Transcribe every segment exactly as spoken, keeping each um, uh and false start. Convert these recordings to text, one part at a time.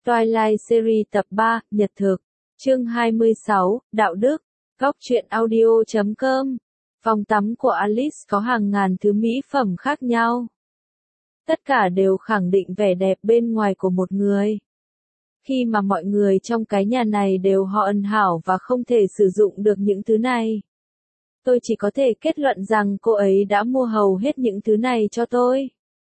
Twilight Series tập ba, Nhật thực. Chương hai mươi sáu, Đạo đức. Góc truyện audio chấm com. Phòng tắm của Alice có hàng ngàn thứ mỹ phẩm khác nhau. Tất cả đều khẳng định vẻ đẹp bên ngoài của một người. Khi mà mọi người trong cái nhà này đều hoàn hảo và không thể sử dụng được những thứ này, tôi chỉ có thể kết luận rằng cô ấy đã mua hầu hết những thứ này cho tôi.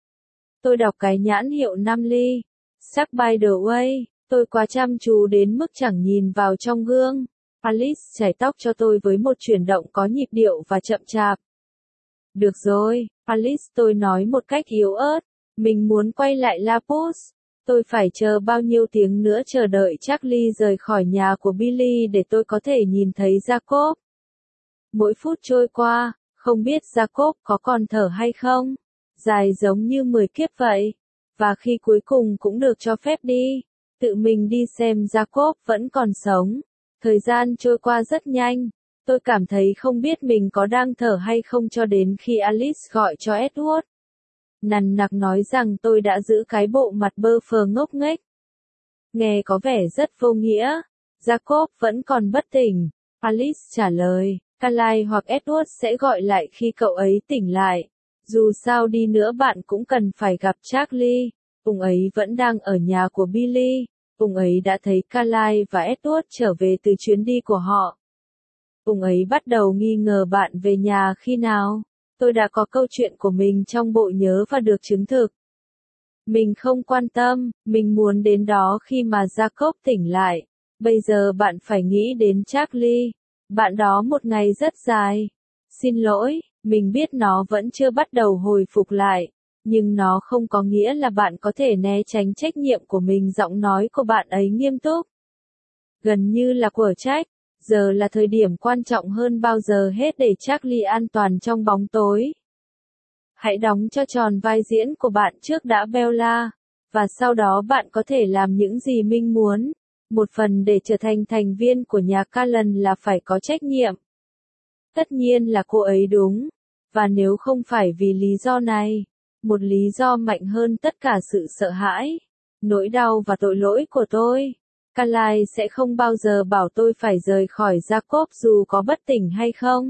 Tôi đọc cái nhãn hiệu Nam Ly. Sắc by the way, tôi quá chăm chú đến mức chẳng nhìn vào trong gương. Alice chải tóc cho tôi với một chuyển động có nhịp điệu và chậm chạp. Được rồi, Alice, tôi nói một cách yếu ớt. Mình muốn quay lại La Pouce. Tôi phải chờ bao nhiêu tiếng nữa chờ đợi Charlie rời khỏi nhà của Billy để tôi có thể nhìn thấy Jacob. Mỗi phút trôi qua, không biết Jacob có còn thở hay không. Dài giống như mười kiếp vậy. Và khi cuối cùng cũng được cho phép đi, tự mình đi xem Jacob vẫn còn sống. Thời gian trôi qua rất nhanh. Tôi cảm thấy không biết mình có đang thở hay không cho đến khi Alice gọi cho Edward. Nằn nặc nói rằng tôi đã giữ cái bộ mặt bơ phờ ngốc nghếch. Nghe có vẻ rất vô nghĩa. Jacob vẫn còn bất tỉnh. Alice trả lời, Carly hoặc Edward sẽ gọi lại khi cậu ấy tỉnh lại. Dù sao đi nữa bạn cũng cần phải gặp Charlie. Ông ấy vẫn đang ở nhà của Billy. Ông ấy đã thấy Carly và Edward trở về từ chuyến đi của họ. Ông ấy bắt đầu nghi ngờ bạn về nhà khi nào. Tôi đã có câu chuyện của mình trong bộ nhớ và được chứng thực. Mình không quan tâm, mình muốn đến đó khi mà Jacob tỉnh lại. Bây giờ bạn phải nghĩ đến Charlie. Bạn đó một ngày rất dài. Xin lỗi, mình biết nó vẫn chưa bắt đầu hồi phục lại. Nhưng nó không có nghĩa là bạn có thể né tránh trách nhiệm của mình. Giọng nói của bạn ấy nghiêm túc. Gần như là quở trách. Giờ là thời điểm quan trọng hơn bao giờ hết để Charlie an toàn trong bóng tối. Hãy đóng cho tròn vai diễn của bạn trước đã Bella. Và sau đó bạn có thể làm những gì mình muốn. Một phần để trở thành thành viên của nhà Cullen là phải có trách nhiệm. Tất nhiên là cô ấy đúng. Và nếu không phải vì lý do này, một lý do mạnh hơn tất cả sự sợ hãi, nỗi đau và tội lỗi của tôi, Carly sẽ không bao giờ bảo tôi phải rời khỏi Jacob dù có bất tỉnh hay không.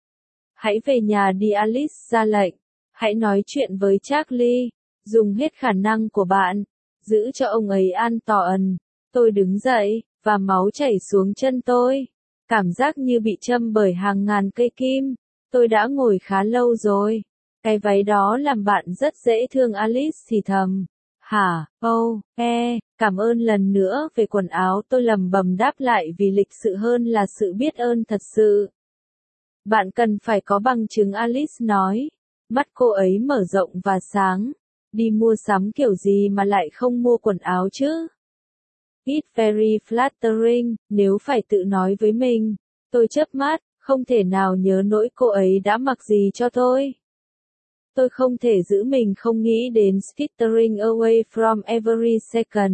Hãy về nhà đi, Alice ra lệnh. Hãy nói chuyện với Charlie. Dùng hết khả năng của bạn. Giữ cho ông ấy an toàn. Tôi đứng dậy, và máu chảy xuống chân tôi. Cảm giác như bị châm bởi hàng ngàn cây kim. Tôi đã ngồi khá lâu rồi. Cái váy đó làm bạn rất dễ thương, Alice thì thầm. Hả, oh, e, cảm ơn lần nữa về quần áo, tôi lầm bầm đáp lại vì lịch sự hơn là sự biết ơn thật sự. Bạn cần phải có bằng chứng, Alice nói. Mắt cô ấy mở rộng và sáng. Đi mua sắm kiểu gì mà lại không mua quần áo chứ? It's very flattering, nếu phải tự nói với mình. Tôi chớp mắt, không thể nào nhớ nỗi cô ấy đã mặc gì cho tôi. Tôi không thể giữ mình không nghĩ đến skittering away from every second.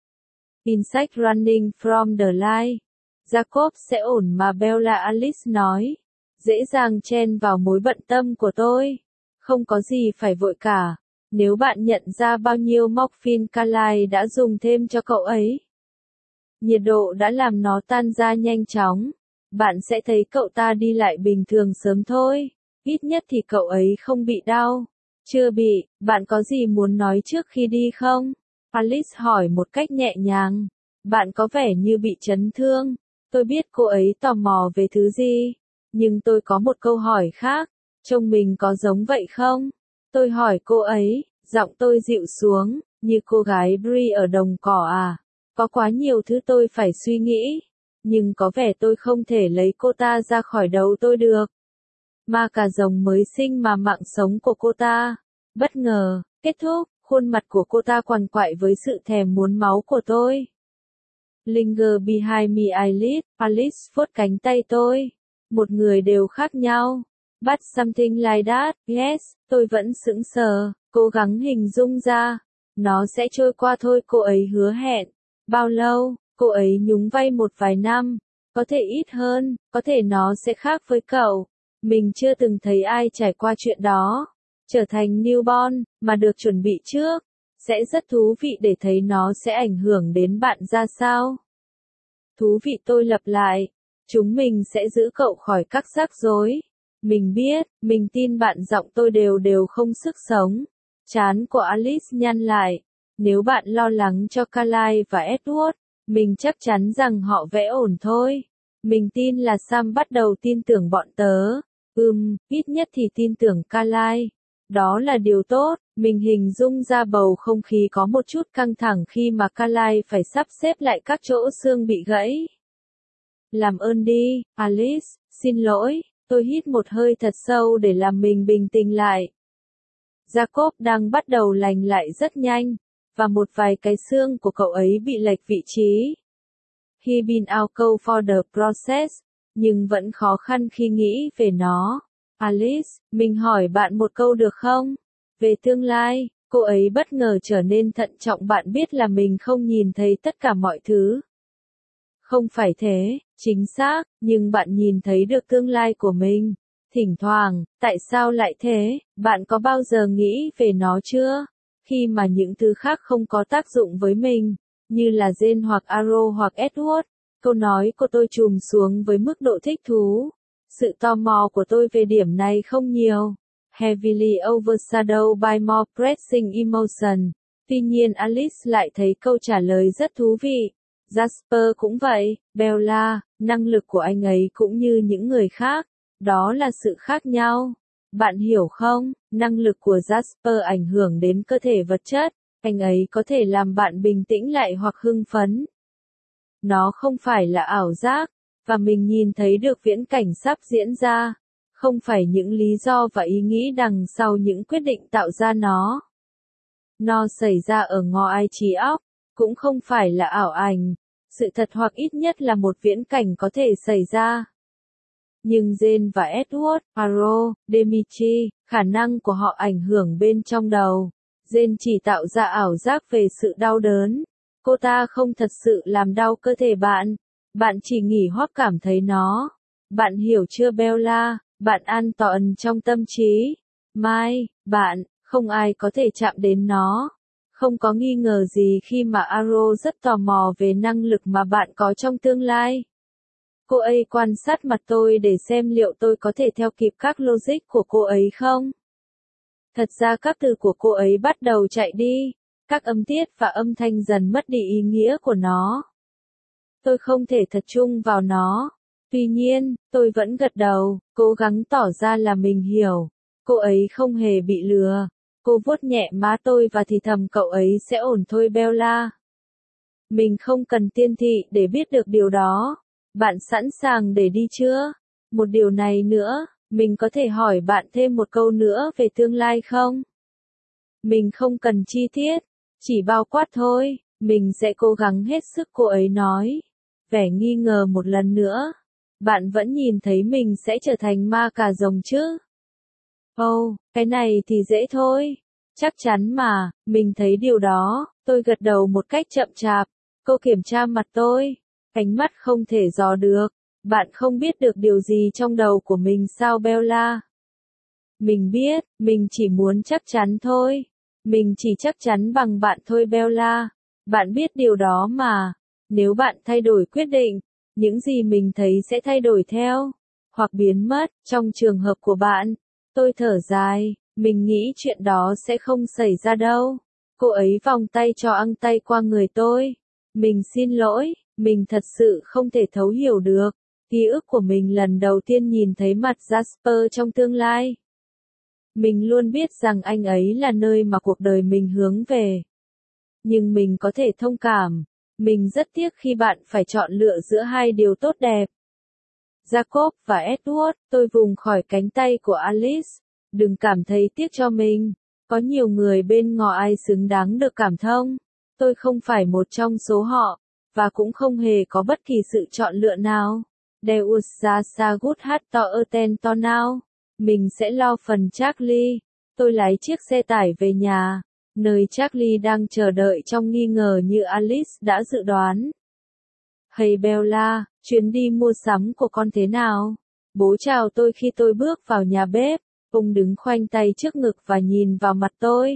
Insect running from the light. Jacob sẽ ổn mà, Bella, Alice nói. Dễ dàng chen vào mối bận tâm của tôi. Không có gì phải vội cả. Nếu bạn nhận ra bao nhiêu morphine Carly đã dùng thêm cho cậu ấy, nhiệt độ đã làm nó tan ra nhanh chóng. Bạn sẽ thấy cậu ta đi lại bình thường sớm thôi. Ít nhất thì cậu ấy không bị đau. Chưa bị, bạn có gì muốn nói trước khi đi không? Alice hỏi một cách nhẹ nhàng. Bạn có vẻ như bị chấn thương. Tôi biết cô ấy tò mò về thứ gì. Nhưng tôi có một câu hỏi khác. Trông mình có giống vậy không? Tôi hỏi cô ấy, giọng tôi dịu xuống, như cô gái Brie ở đồng cỏ à? Có quá nhiều thứ tôi phải suy nghĩ. Nhưng có vẻ tôi không thể lấy cô ta ra khỏi đầu tôi được. Ma cà rồng mới sinh mà mạng sống của cô ta. Bất ngờ, kết thúc, khuôn mặt của cô ta quằn quại với sự thèm muốn máu của tôi. Linger behind me, eyelid, Alice vuốt cánh tay tôi. Một người đều khác nhau. But something like that, yes, tôi vẫn sững sờ, cố gắng hình dung ra. Nó sẽ trôi qua thôi, cô ấy hứa hẹn. Bao lâu? Cô ấy nhún vai. Một vài năm. Có thể ít hơn, có thể nó sẽ khác với cậu. Mình chưa từng thấy ai trải qua chuyện đó. Trở thành newborn, mà được chuẩn bị trước. Sẽ rất thú vị để thấy nó sẽ ảnh hưởng đến bạn ra sao. Thú vị, tôi lặp lại. Chúng mình sẽ giữ cậu khỏi các rắc rối. Mình biết, mình tin bạn. Giọng tôi đều đều không sức sống. Trán của Alice nhăn lại. Nếu bạn lo lắng cho Carly và Edward, mình chắc chắn rằng họ vẽ ổn thôi. Mình tin là Sam bắt đầu tin tưởng bọn tớ. Ừm, ít nhất thì tin tưởng Carly. Đó là điều tốt. Mình hình dung ra bầu không khí có một chút căng thẳng khi mà Carly phải sắp xếp lại các chỗ xương bị gãy. Làm ơn đi, Alice, xin lỗi. Tôi hít một hơi thật sâu để làm mình bình tĩnh lại. Jacob đang bắt đầu lành lại rất nhanh, và một vài cái xương của cậu ấy bị lệch vị trí. He been out cold for the process, nhưng vẫn khó khăn khi nghĩ về nó. Alice, mình hỏi bạn một câu được không? Về tương lai, cô ấy bất ngờ trở nên thận trọng. Bạn biết là mình không nhìn thấy tất cả mọi thứ. Không phải thế, chính xác, nhưng bạn nhìn thấy được tương lai của mình. Thỉnh thoảng, tại sao lại thế? Bạn có bao giờ nghĩ về nó chưa? Khi mà những thứ khác không có tác dụng với mình, như là Jane hoặc Arrow hoặc Edward, câu nói của tôi trùm xuống với mức độ thích thú. Sự tò mò của tôi về điểm này không nhiều. Heavily overshadowed by more pressing emotion. Tuy nhiên Alice lại thấy câu trả lời rất thú vị. Jasper cũng vậy, Bella, năng lực của anh ấy cũng như những người khác. Đó là sự khác nhau. Bạn hiểu không, năng lực của Jasper ảnh hưởng đến cơ thể vật chất. Anh ấy có thể làm bạn bình tĩnh lại hoặc hưng phấn. Nó không phải là ảo giác, và mình nhìn thấy được viễn cảnh sắp diễn ra. Không phải những lý do và ý nghĩ đằng sau những quyết định tạo ra nó. Nó xảy ra ở ngoài trí óc, cũng không phải là ảo ảnh. Sự thật hoặc ít nhất là một viễn cảnh có thể xảy ra. Nhưng Jane và Edward, Arrow, Dimitri, khả năng của họ ảnh hưởng bên trong đầu. Jane chỉ tạo ra ảo giác về sự đau đớn. Cô ta không thật sự làm đau cơ thể bạn. Bạn chỉ nghỉ hoặc cảm thấy nó. Bạn hiểu chưa Bella? Bạn an toàn trong tâm trí. Mai, bạn, không ai có thể chạm đến nó. Không có nghi ngờ gì khi mà Arrow rất tò mò về năng lực mà bạn có trong tương lai. Cô ấy quan sát mặt tôi để xem liệu tôi có thể theo kịp các logic của cô ấy không. Thật ra các từ của cô ấy bắt đầu chạy đi. Các âm tiết và âm thanh dần mất đi ý nghĩa của nó. Tôi không thể tập trung vào nó. Tuy nhiên, tôi vẫn gật đầu, cố gắng tỏ ra là mình hiểu. Cô ấy không hề bị lừa. Cô vuốt nhẹ má tôi và thì thầm cậu ấy sẽ ổn thôi Bella. Mình không cần tiên thị để biết được điều đó. Bạn sẵn sàng để đi chưa? Một điều này nữa, mình có thể hỏi bạn thêm một câu nữa về tương lai không? Mình không cần chi tiết, chỉ bao quát thôi, mình sẽ cố gắng hết sức cô ấy nói. Vẻ nghi ngờ một lần nữa. Bạn vẫn nhìn thấy mình sẽ trở thành ma cà rồng chứ? Ồ, oh, cái này thì dễ thôi. Chắc chắn mà, mình thấy điều đó. Tôi gật đầu một cách chậm chạp. Cô kiểm tra mặt tôi. Ánh mắt không thể dò được. Bạn không biết được điều gì trong đầu của mình sao Bella? Mình biết, mình chỉ muốn chắc chắn thôi. Mình chỉ chắc chắn bằng bạn thôi Bella. Bạn biết điều đó mà. Nếu bạn thay đổi quyết định, những gì mình thấy sẽ thay đổi theo, hoặc biến mất, trong trường hợp của bạn. Tôi thở dài, mình nghĩ chuyện đó sẽ không xảy ra đâu. Cô ấy vòng tay cho ăng tay qua người tôi. Mình xin lỗi, mình thật sự không thể thấu hiểu được. Ký ức của mình lần đầu tiên nhìn thấy mặt Jasper trong tương lai. Mình luôn biết rằng anh ấy là nơi mà cuộc đời mình hướng về. Nhưng mình có thể thông cảm. Mình rất tiếc khi bạn phải chọn lựa giữa hai điều tốt đẹp. Jacob và Edward, tôi vùng khỏi cánh tay của Alice. Đừng cảm thấy tiếc cho mình. Có nhiều người bên ngoài xứng đáng được cảm thông. Tôi không phải một trong số họ, và cũng không hề có bất kỳ sự chọn lựa nào. Deus ra sa gut hát to ơ ten to nào. Mình sẽ lo phần Charlie. Tôi lái chiếc xe tải về nhà, nơi Charlie đang chờ đợi trong nghi ngờ như Alice đã dự đoán. Hey Bella, chuyến đi mua sắm của con thế nào? Bố chào tôi khi tôi bước vào nhà bếp. Ông đứng khoanh tay trước ngực và nhìn vào mặt tôi.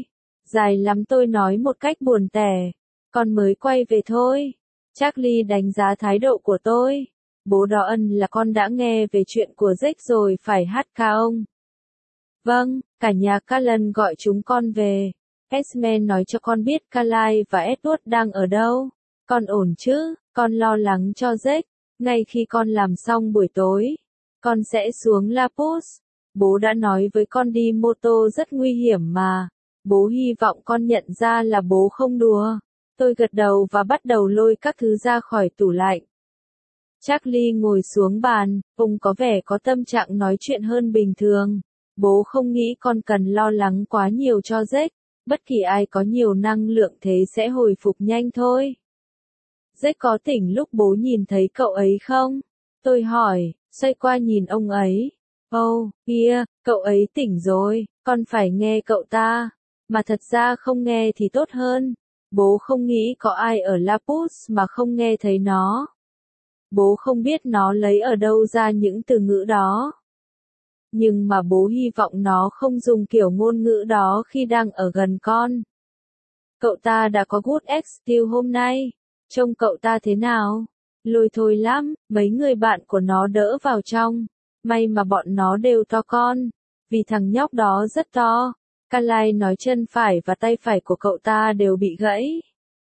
Dài lắm, tôi nói một cách buồn tẻ. Con mới quay về thôi. Charlie đánh giá thái độ của tôi. Bố đó ân là con đã nghe về chuyện của Jake rồi phải hát ca ông. Vâng, cả nhà Callan gọi chúng con về. Esme nói cho con biết Carly và Edward đang ở đâu. Con ổn chứ, con lo lắng cho Jake. Ngay khi con làm xong buổi tối, con sẽ xuống La Pouce. Bố đã nói với con đi mô tô rất nguy hiểm mà. Bố hy vọng con nhận ra là bố không đùa. Tôi gật đầu và bắt đầu lôi các thứ ra khỏi tủ lạnh. Charlie ngồi xuống bàn, ông có vẻ có tâm trạng nói chuyện hơn bình thường. Bố không nghĩ con cần lo lắng quá nhiều cho Jake. Bất kỳ ai có nhiều năng lượng thế sẽ hồi phục nhanh thôi. Jake có tỉnh lúc bố nhìn thấy cậu ấy không? Tôi hỏi, xoay qua nhìn ông ấy. Oh, kia, cậu ấy tỉnh rồi, con phải nghe cậu ta. Mà thật ra không nghe thì tốt hơn. Bố không nghĩ có ai ở La Pouce mà không nghe thấy nó. Bố không biết nó lấy ở đâu ra những từ ngữ đó. Nhưng mà bố hy vọng nó không dùng kiểu ngôn ngữ đó khi đang ở gần con. Cậu ta đã có good excuse hôm nay. Trông cậu ta thế nào? Lôi thôi lắm, mấy người bạn của nó đỡ vào trong. May mà bọn nó đều to con. Vì thằng nhóc đó rất to. Carly nói chân phải và tay phải của cậu ta đều bị gãy.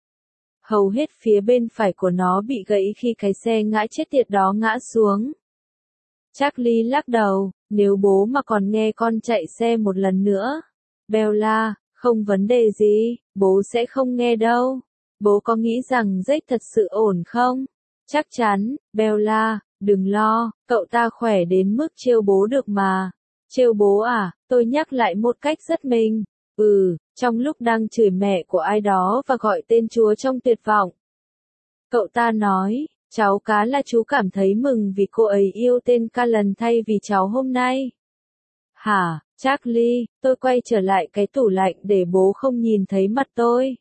Hầu hết phía bên phải của nó bị gãy khi cái xe ngã chết tiệt đó ngã xuống. Charlie lắc đầu, nếu bố mà còn nghe con chạy xe một lần nữa. Bella, không vấn đề gì, bố sẽ không nghe đâu. Bố có nghĩ rằng Jake thật sự ổn không? Chắc chắn, Bella, đừng lo, cậu ta khỏe đến mức trêu bố được mà. Trêu bố à, tôi nhắc lại một cách rất mình. Ừ, trong lúc đang chửi mẹ của ai đó và gọi tên Chúa trong tuyệt vọng. Cậu ta nói, cháu cá là chú cảm thấy mừng vì cô ấy yêu tên Callan thay vì cháu hôm nay. Hả, Charlie, tôi quay trở lại cái tủ lạnh để bố không nhìn thấy mặt tôi.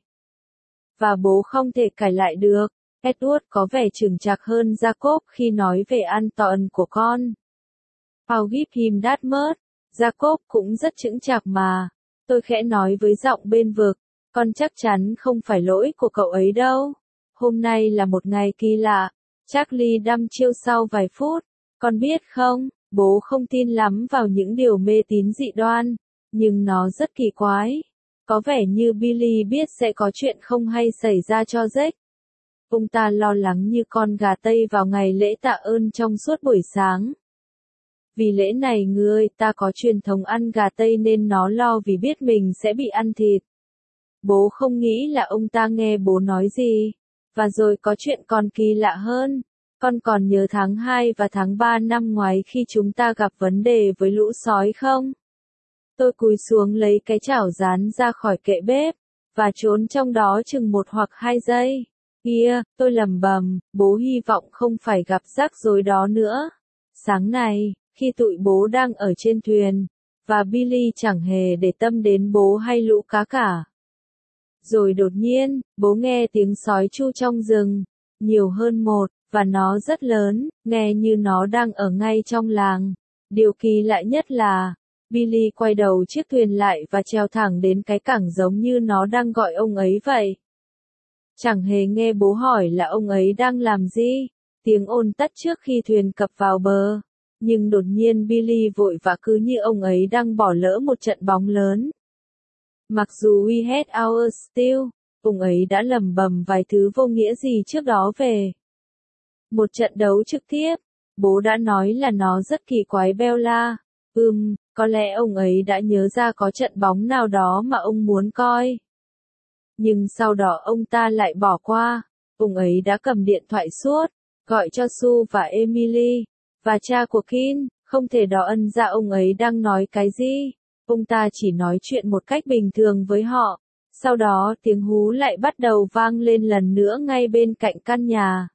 Và bố không thể cãi lại được. Edward có vẻ chững chạc hơn Jacob khi nói về an toàn của con. I'll give him that much. Jacob cũng rất chững chạc mà. Tôi khẽ nói với giọng bên vực, con chắc chắn không phải lỗi của cậu ấy đâu. Hôm nay là một ngày kỳ lạ. Charlie đăm chiêu sau vài phút. Con biết không, bố không tin lắm vào những điều mê tín dị đoan, nhưng nó rất kỳ quái. Có vẻ như Billy biết sẽ có chuyện không hay xảy ra cho Jake. Ông ta lo lắng như con gà Tây vào ngày lễ tạ ơn trong suốt buổi sáng. Vì lễ này người ta có truyền thống ăn gà Tây nên nó lo vì biết mình sẽ bị ăn thịt. Bố không nghĩ là ông ta nghe bố nói gì. Và rồi có chuyện còn kỳ lạ hơn. Con còn nhớ tháng hai và tháng ba năm ngoái khi chúng ta gặp vấn đề với lũ sói không? Tôi cúi xuống lấy cái chảo rán ra khỏi kệ bếp, và trốn trong đó chừng một hoặc hai giây. Kia, tôi lẩm bẩm, bố hy vọng không phải gặp rắc rối đó nữa. Sáng nay, khi tụi bố đang ở trên thuyền, và Billy chẳng hề để tâm đến bố hay lũ cá cả. Rồi đột nhiên, bố nghe tiếng sói tru trong rừng, nhiều hơn một, và nó rất lớn, nghe như nó đang ở ngay trong làng. Điều kỳ lạ nhất là, Billy quay đầu chiếc thuyền lại và trèo thẳng đến cái cảng giống như nó đang gọi ông ấy vậy. Chẳng hề nghe bố hỏi là ông ấy đang làm gì. Tiếng ồn tắt trước khi thuyền cập vào bờ. Nhưng đột nhiên Billy vội vã cứ như ông ấy đang bỏ lỡ một trận bóng lớn. Mặc dù we had our still, ông ấy đã lẩm bẩm vài thứ vô nghĩa gì trước đó về một trận đấu trực tiếp. Bố đã nói là nó rất kỳ quái Bella. Ừm, có lẽ ông ấy đã nhớ ra có trận bóng nào đó mà ông muốn coi. Nhưng sau đó ông ta lại bỏ qua. Ông ấy đã cầm điện thoại suốt, gọi cho Sue và Emily, và cha của Kin, không thể đo ân ra ông ấy đang nói cái gì. Ông ta chỉ nói chuyện một cách bình thường với họ. Sau đó tiếng hú lại bắt đầu vang lên lần nữa ngay bên cạnh căn nhà.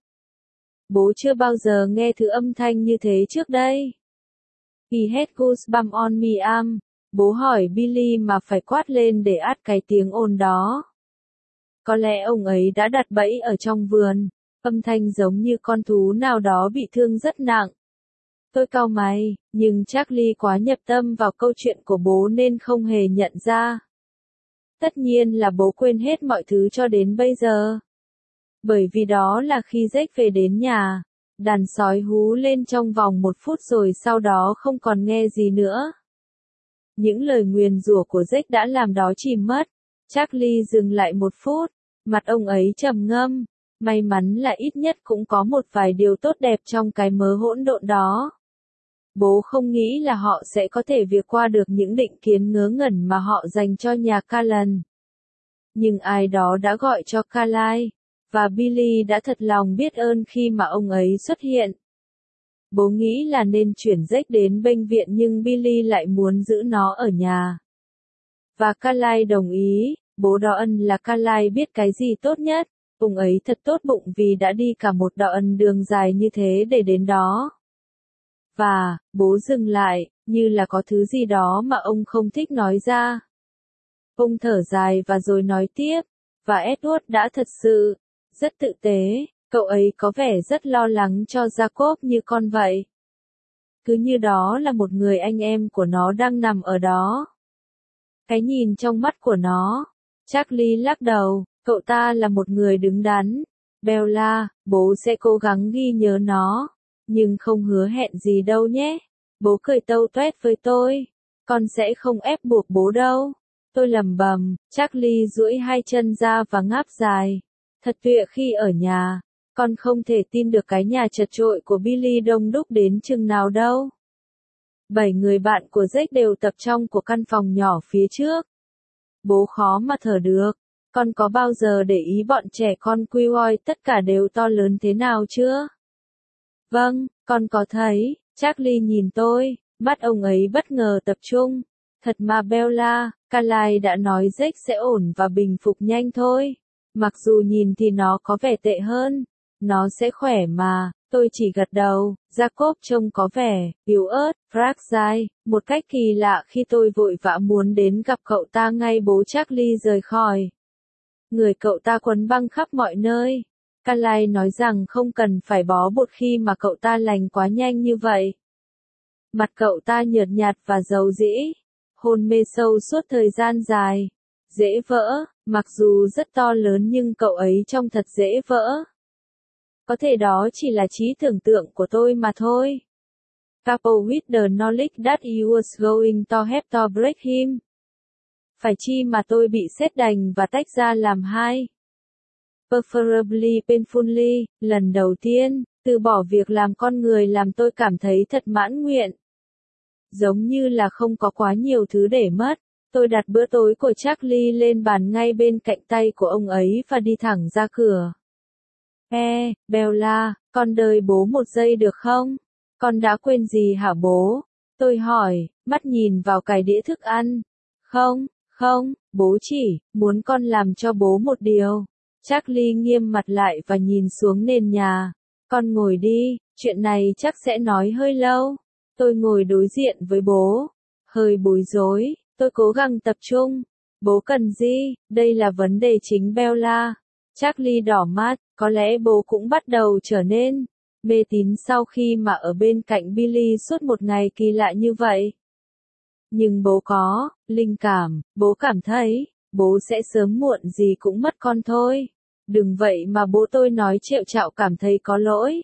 Bố chưa bao giờ nghe thứ âm thanh như thế trước đây. He had goosebumps on me arm. Bố hỏi Billy mà phải quát lên để át cái tiếng ồn đó. Có lẽ ông ấy đã đặt bẫy ở trong vườn. Âm thanh giống như con thú nào đó bị thương rất nặng. Tôi cau mày, nhưng Charlie quá nhập tâm vào câu chuyện của bố nên không hề nhận ra. Tất nhiên là bố quên hết mọi thứ cho đến bây giờ. Bởi vì đó là khi Jake về đến nhà, đàn sói hú lên trong vòng một phút rồi sau đó không còn nghe gì nữa. Những lời nguyền rủa của Jake đã làm đó chìm mất. Charlie dừng lại một phút, mặt ông ấy trầm ngâm. May mắn là ít nhất cũng có một vài điều tốt đẹp trong cái mớ hỗn độn đó. Bố không nghĩ là họ sẽ có thể vượt qua được những định kiến ngớ ngẩn mà họ dành cho nhà Callan. Nhưng ai đó đã gọi cho Carlisle, và Billy đã thật lòng biết ơn khi mà ông ấy xuất hiện. Bố nghĩ là nên chuyển Jake đến bệnh viện nhưng Billy lại muốn giữ nó ở nhà. Và Carlisle đồng ý, bố đó ân là Carlisle biết cái gì tốt nhất. Ông ấy thật tốt bụng vì đã đi cả một đoạn đường dài như thế để đến đó. Và, bố dừng lại, như là có thứ gì đó mà ông không thích nói ra. Ông thở dài và rồi nói tiếp, và Edward đã thật sự, rất tự tế, cậu ấy có vẻ rất lo lắng cho Jacob như con vậy. Cứ như đó là một người anh em của nó đang nằm ở đó. Cái nhìn trong mắt của nó, Charlie lắc đầu. Cậu ta là một người đứng đắn. Bella, bố sẽ cố gắng ghi nhớ nó. Nhưng không hứa hẹn gì đâu nhé. Bố cười tâu toét với tôi. Con sẽ không ép buộc bố đâu. Tôi lẩm bẩm, Charlie duỗi hai chân ra và ngáp dài. Thật tuyệt khi ở nhà. Con không thể tin được cái nhà chật chội của Billy đông đúc đến chừng nào đâu. Bảy người bạn của Jake đều tập trong của căn phòng nhỏ phía trước. Bố khó mà thở được. Con có bao giờ để ý bọn trẻ con quy voi tất cả đều to lớn thế nào chưa? Vâng, con có thấy. Charlie nhìn tôi, mắt ông ấy bất ngờ tập trung. Thật mà Bella, Carlisle đã nói Jake sẽ ổn và bình phục nhanh thôi. Mặc dù nhìn thì nó có vẻ tệ hơn. Nó sẽ khỏe mà. Tôi chỉ gật đầu. Jacob trông có vẻ yếu ớt, fragile, một cách kỳ lạ khi tôi vội vã muốn đến gặp cậu ta ngay bố Charlie rời khỏi. Người cậu ta quấn băng khắp mọi nơi. Carlisle nói rằng không cần phải bó bột khi mà cậu ta lành quá nhanh như vậy. Mặt cậu ta nhợt nhạt và dầu dĩ. Hôn mê sâu suốt thời gian dài. Dễ vỡ, mặc dù rất to lớn nhưng cậu ấy trông thật dễ vỡ. Có thể đó chỉ là trí tưởng tượng của tôi mà thôi. Couple with the knowledge that you was going to have to break him. Phải chi mà tôi bị sét đành và tách ra làm hai. Preferably painfully, lần đầu tiên, từ bỏ việc làm con người làm tôi cảm thấy thật mãn nguyện. Giống như là không có quá nhiều thứ để mất. Tôi đặt bữa tối của Charlie lên bàn ngay bên cạnh tay của ông ấy và đi thẳng ra cửa. Ê, Bella, con đợi bố một giây được không? Con đã quên gì hả bố? Tôi hỏi, mắt nhìn vào cái đĩa thức ăn. Không, không, bố chỉ muốn con làm cho bố một điều. Charlie nghiêm mặt lại và nhìn xuống nền nhà. Con ngồi đi, chuyện này chắc sẽ nói hơi lâu. Tôi ngồi đối diện với bố. Hơi bối rối, tôi cố gắng tập trung. Bố cần gì? Đây là vấn đề chính Bella. Charlie đỏ mắt, có lẽ bố cũng bắt đầu trở nên mê tín sau khi mà ở bên cạnh Billy suốt một ngày kỳ lạ như vậy. Nhưng bố có linh cảm, bố cảm thấy, bố sẽ sớm muộn gì cũng mất con thôi. Đừng vậy mà bố tôi nói trẹo trạo cảm thấy có lỗi.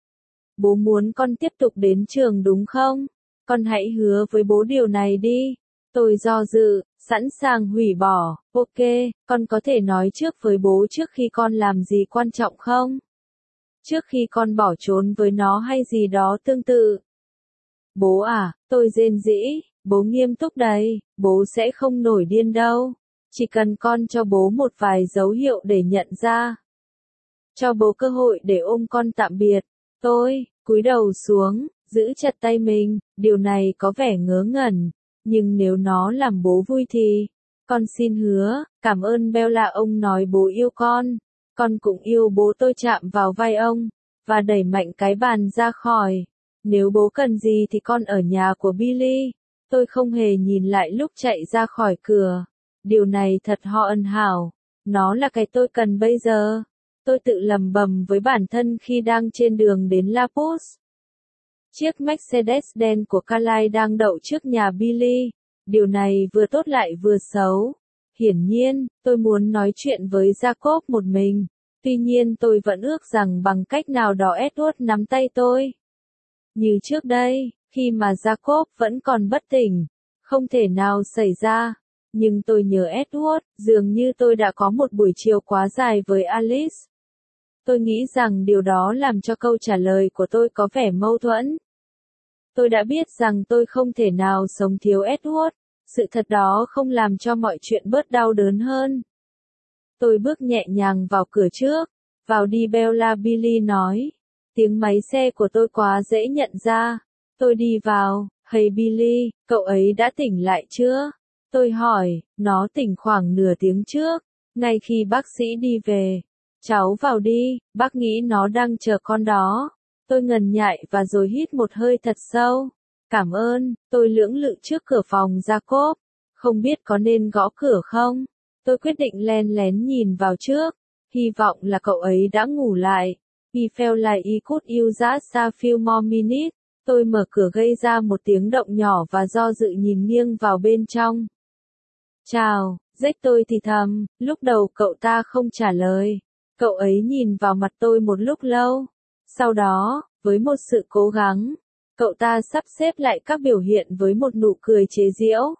Bố muốn con tiếp tục đến trường đúng không? Con hãy hứa với bố điều này đi. Tôi do dự, sẵn sàng hủy bỏ. Ok, con có thể nói trước với bố trước khi con làm gì quan trọng không? Trước khi con bỏ trốn với nó hay gì đó tương tự. Bố à, tôi rên rỉ, bố nghiêm túc đấy, bố sẽ không nổi điên đâu. Chỉ cần con cho bố một vài dấu hiệu để nhận ra. Cho bố cơ hội để ôm con tạm biệt. Tôi, cúi đầu xuống, giữ chặt tay mình, điều này có vẻ ngớ ngẩn. Nhưng nếu nó làm bố vui thì, con xin hứa, cảm ơn Bella. Ông nói bố yêu con, con cũng yêu bố. Tôi chạm vào vai ông, và đẩy mạnh cái bàn ra khỏi. Nếu bố cần gì thì con ở nhà của Billy. Tôi không hề nhìn lại lúc chạy ra khỏi cửa. Điều này thật hoàn hảo. Nó là cái tôi cần bây giờ. Tôi tự lẩm bẩm với bản thân khi đang trên đường đến La Pouce. Chiếc Mercedes đen của Carlisle đang đậu trước nhà Billy. Điều này vừa tốt lại vừa xấu. Hiển nhiên, tôi muốn nói chuyện với Jacob một mình. Tuy nhiên tôi vẫn ước rằng bằng cách nào đó Edward nắm tay tôi. Như trước đây, khi mà Jacob vẫn còn bất tỉnh, không thể nào xảy ra. Nhưng tôi nhớ Edward, dường như tôi đã có một buổi chiều quá dài với Alice. Tôi nghĩ rằng điều đó làm cho câu trả lời của tôi có vẻ mâu thuẫn. Tôi đã biết rằng tôi không thể nào sống thiếu Edward, sự thật đó không làm cho mọi chuyện bớt đau đớn hơn. Tôi bước nhẹ nhàng vào cửa trước. Vào đi Bella, Billy nói. Tiếng máy xe của tôi quá dễ nhận ra. Tôi đi vào. Hey Billy, cậu ấy đã tỉnh lại chưa? Tôi hỏi, nó tỉnh khoảng nửa tiếng trước, ngay khi bác sĩ đi về. Cháu vào đi, bác nghĩ nó đang chờ con đó. Tôi ngần ngại và rồi hít một hơi thật sâu. Cảm ơn, tôi lưỡng lự trước cửa phòng Jacob. Không biết có nên gõ cửa không? Tôi quyết định len lén nhìn vào trước. Hy vọng là cậu ấy đã ngủ lại. He felt like he could use us a few more minutes. Tôi mở cửa gây ra một tiếng động nhỏ và do dự nhìn nghiêng vào bên trong. Chào, Jack, tôi thì thầm, lúc đầu cậu ta không trả lời. Cậu ấy nhìn vào mặt tôi một lúc lâu. Sau đó, với một sự cố gắng, cậu ta sắp xếp lại các biểu hiện với một nụ cười chế giễu.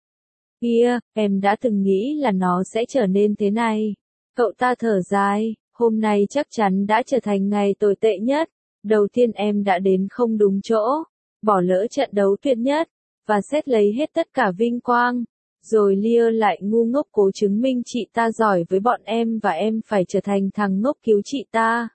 Kia, em đã từng nghĩ là nó sẽ trở nên thế này. Cậu ta thở dài, hôm nay chắc chắn đã trở thành ngày tồi tệ nhất. Đầu tiên em đã đến không đúng chỗ, bỏ lỡ trận đấu tuyệt nhất, và xét lấy hết tất cả vinh quang. Rồi Lear lại ngu ngốc cố chứng minh chị ta giỏi với bọn em và em phải trở thành thằng ngốc cứu chị ta.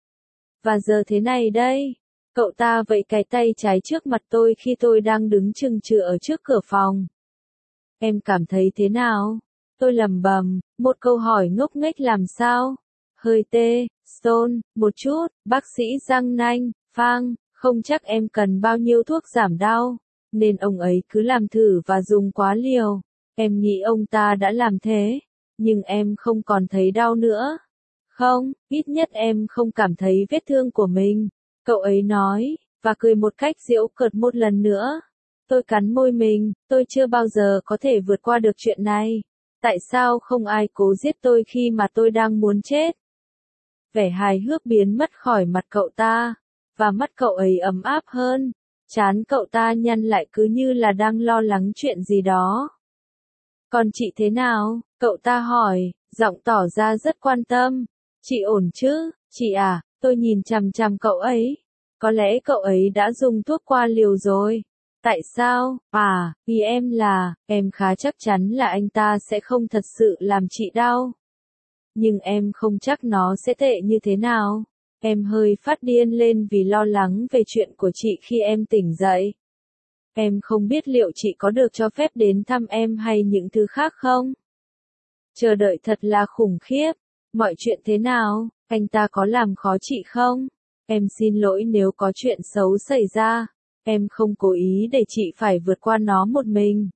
Và giờ thế này đây. Cậu ta vẫy cái tay trái trước mặt tôi khi tôi đang đứng chừng chừ ở trước cửa phòng. Em cảm thấy thế nào? Tôi lẩm bẩm, một câu hỏi ngốc nghếch làm sao? Hơi tê, Stone, một chút, bác sĩ răng nanh, phang, không chắc em cần bao nhiêu thuốc giảm đau, nên ông ấy cứ làm thử và dùng quá liều. Em nghĩ ông ta đã làm thế, nhưng em không còn thấy đau nữa. Không, ít nhất em không cảm thấy vết thương của mình, cậu ấy nói, và cười một cách giễu cợt một lần nữa. Tôi cắn môi mình, tôi chưa bao giờ có thể vượt qua được chuyện này. Tại sao không ai cố giết tôi khi mà tôi đang muốn chết? Vẻ hài hước biến mất khỏi mặt cậu ta, và mắt cậu ấy ấm áp hơn. Trán cậu ta nhăn lại cứ như là đang lo lắng chuyện gì đó. Còn chị thế nào? Cậu ta hỏi, giọng tỏ ra rất quan tâm. Chị ổn chứ? Chị à, tôi nhìn chằm chằm cậu ấy. Có lẽ cậu ấy đã dùng thuốc qua liều rồi. Tại sao? À, vì em là, em khá chắc chắn là anh ta sẽ không thật sự làm chị đau. Nhưng em không chắc nó sẽ tệ như thế nào. Em hơi phát điên lên vì lo lắng về chuyện của chị khi em tỉnh dậy. Em không biết liệu chị có được cho phép đến thăm em hay những thứ khác không? Chờ đợi thật là khủng khiếp. Mọi chuyện thế nào? Anh ta có làm khó chị không? Em xin lỗi nếu có chuyện xấu xảy ra. Em không cố ý để chị phải vượt qua nó một mình.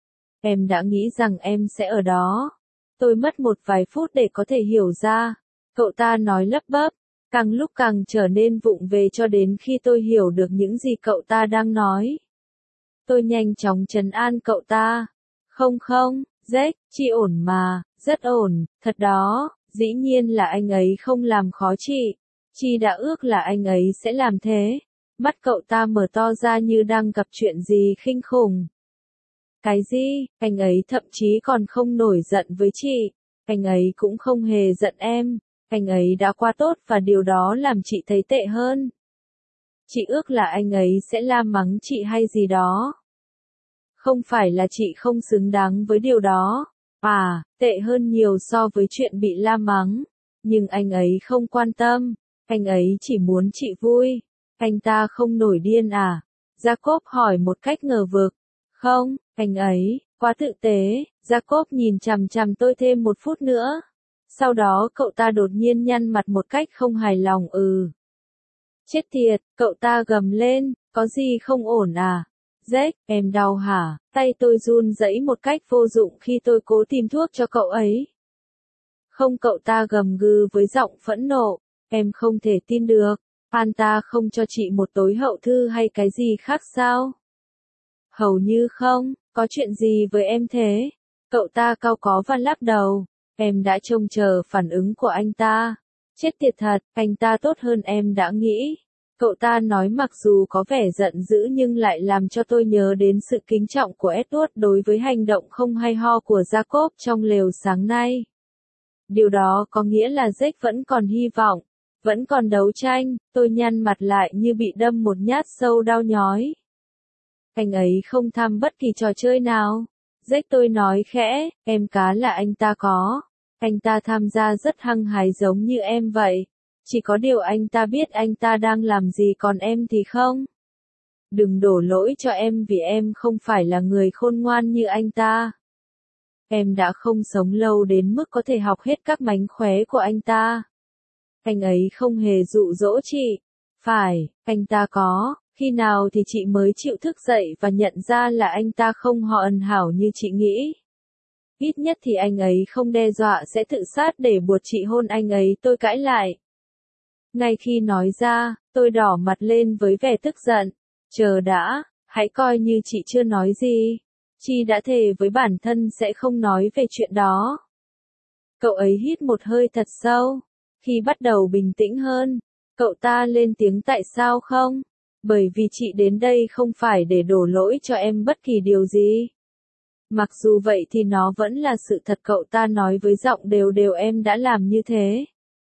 Em đã nghĩ rằng em sẽ ở đó. Tôi mất một vài phút để có thể hiểu ra. Cậu ta nói lắp bắp, càng lúc càng trở nên vụng về cho đến khi tôi hiểu được những gì cậu ta đang nói. Tôi nhanh chóng trấn an cậu ta. Không không, Jack, chị ổn mà, rất ổn, thật đó, dĩ nhiên là anh ấy không làm khó chị. Chị đã ước là anh ấy sẽ làm thế. Mắt cậu ta mở to ra như đang gặp chuyện gì kinh khủng. Cái gì? Anh ấy thậm chí còn không nổi giận với chị. Anh ấy cũng không hề giận em. Anh ấy đã qua tốt và điều đó làm chị thấy tệ hơn. Chị ước là anh ấy sẽ la mắng chị hay gì đó. Không phải là chị không xứng đáng với điều đó. À, tệ hơn nhiều so với chuyện bị la mắng. Nhưng anh ấy không quan tâm. Anh ấy chỉ muốn chị vui. Anh ta không nổi điên à? Jacob hỏi một cách ngờ vực. Không, anh ấy, quá tự tế. Jacob nhìn chằm chằm tôi thêm một phút nữa. Sau đó cậu ta đột nhiên nhăn mặt một cách không hài lòng. Ừ. Chết tiệt, cậu ta gầm lên, có gì không ổn à? Jack, em đau hả? Tay tôi run rẩy một cách vô dụng khi tôi cố tìm thuốc cho cậu ấy. Không, cậu ta gầm gừ với giọng phẫn nộ. Em không thể tin được. Anh ta không cho chị một tối hậu thư hay cái gì khác sao? Hầu như không, có chuyện gì với em thế? Cậu ta cau có và lắc đầu. Em đã trông chờ phản ứng của anh ta. Chết tiệt thật, anh ta tốt hơn em đã nghĩ. Cậu ta nói mặc dù có vẻ giận dữ nhưng lại làm cho tôi nhớ đến sự kính trọng của Edward đối với hành động không hay ho của Jacob trong lều sáng nay. Điều đó có nghĩa là Jake vẫn còn hy vọng, vẫn còn đấu tranh. Tôi nhăn mặt lại như bị đâm một nhát sâu đau nhói. Anh ấy không tham bất kỳ trò chơi nào. Jake, tôi nói khẽ, em cá là anh ta có. Anh ta tham gia rất hăng hái giống như em vậy. Chỉ có điều anh ta biết anh ta đang làm gì còn em thì không. Đừng đổ lỗi cho em vì em không phải là người khôn ngoan như anh ta. Em đã không sống lâu đến mức có thể học hết các mánh khóe của anh ta. Anh ấy không hề dụ dỗ chị. Phải, anh ta có. Khi nào thì chị mới chịu thức dậy và nhận ra là anh ta không hoàn hảo như chị nghĩ. Ít nhất thì anh ấy không đe dọa sẽ tự sát để buộc chị hôn anh ấy. Tôi cãi lại. Ngay khi nói ra, tôi đỏ mặt lên với vẻ tức giận. Chờ đã, hãy coi như chị chưa nói gì. Chị đã thề với bản thân sẽ không nói về chuyện đó. Cậu ấy hít một hơi thật sâu. Khi bắt đầu bình tĩnh hơn, cậu ta lên tiếng tại sao không? Bởi vì chị đến đây không phải để đổ lỗi cho em bất kỳ điều gì. Mặc dù vậy thì nó vẫn là sự thật, cậu ta nói với giọng đều đều, em đã làm như thế.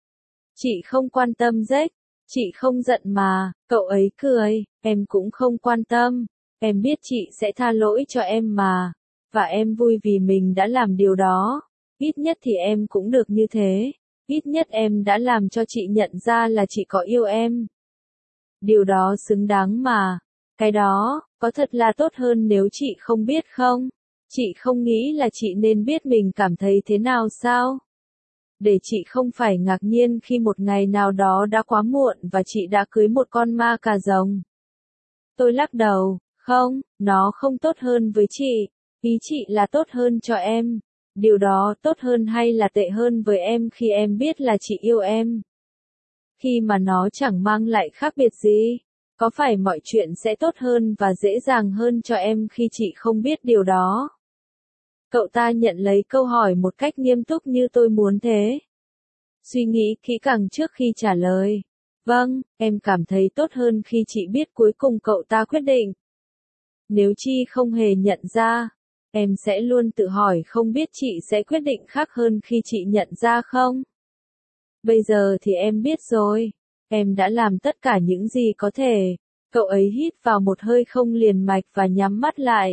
Chị không quan tâm Jake, chị không giận mà. Cậu ấy cười, em cũng không quan tâm. Em biết chị sẽ tha lỗi cho em mà. Và em vui vì mình đã làm điều đó. Ít nhất thì em cũng được như thế. Ít nhất em đã làm cho chị nhận ra là chị có yêu em. Điều đó xứng đáng mà. Cái đó, có thật là tốt hơn nếu chị không biết không? Chị không nghĩ là chị nên biết mình cảm thấy thế nào sao? Để chị không phải ngạc nhiên khi một ngày nào đó đã quá muộn và chị đã cưới một con ma cà rồng. Tôi lắc đầu, không, nó không tốt hơn với chị. Ý chị là tốt hơn cho em. Điều đó tốt hơn hay là tệ hơn với em khi em biết là chị yêu em? Khi mà nó chẳng mang lại khác biệt gì, có phải mọi chuyện sẽ tốt hơn và dễ dàng hơn cho em khi chị không biết điều đó? Cậu ta nhận lấy câu hỏi một cách nghiêm túc như tôi muốn thế. Suy nghĩ kỹ càng trước khi trả lời. Vâng, em cảm thấy tốt hơn khi chị biết, cuối cùng cậu ta quyết định. Nếu Chi không hề nhận ra, em sẽ luôn tự hỏi không biết chị sẽ quyết định khác hơn khi chị nhận ra không? Bây giờ thì em biết rồi. Em đã làm tất cả những gì có thể. Cậu ấy hít vào một hơi không liền mạch và nhắm mắt lại.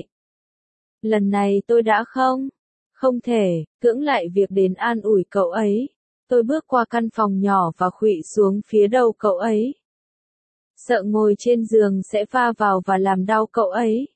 Lần này tôi đã không, không thể, cưỡng lại việc đến an ủi cậu ấy. Tôi bước qua căn phòng nhỏ và khuỵu xuống phía đầu cậu ấy. Sợ ngồi trên giường sẽ va vào và làm đau cậu ấy.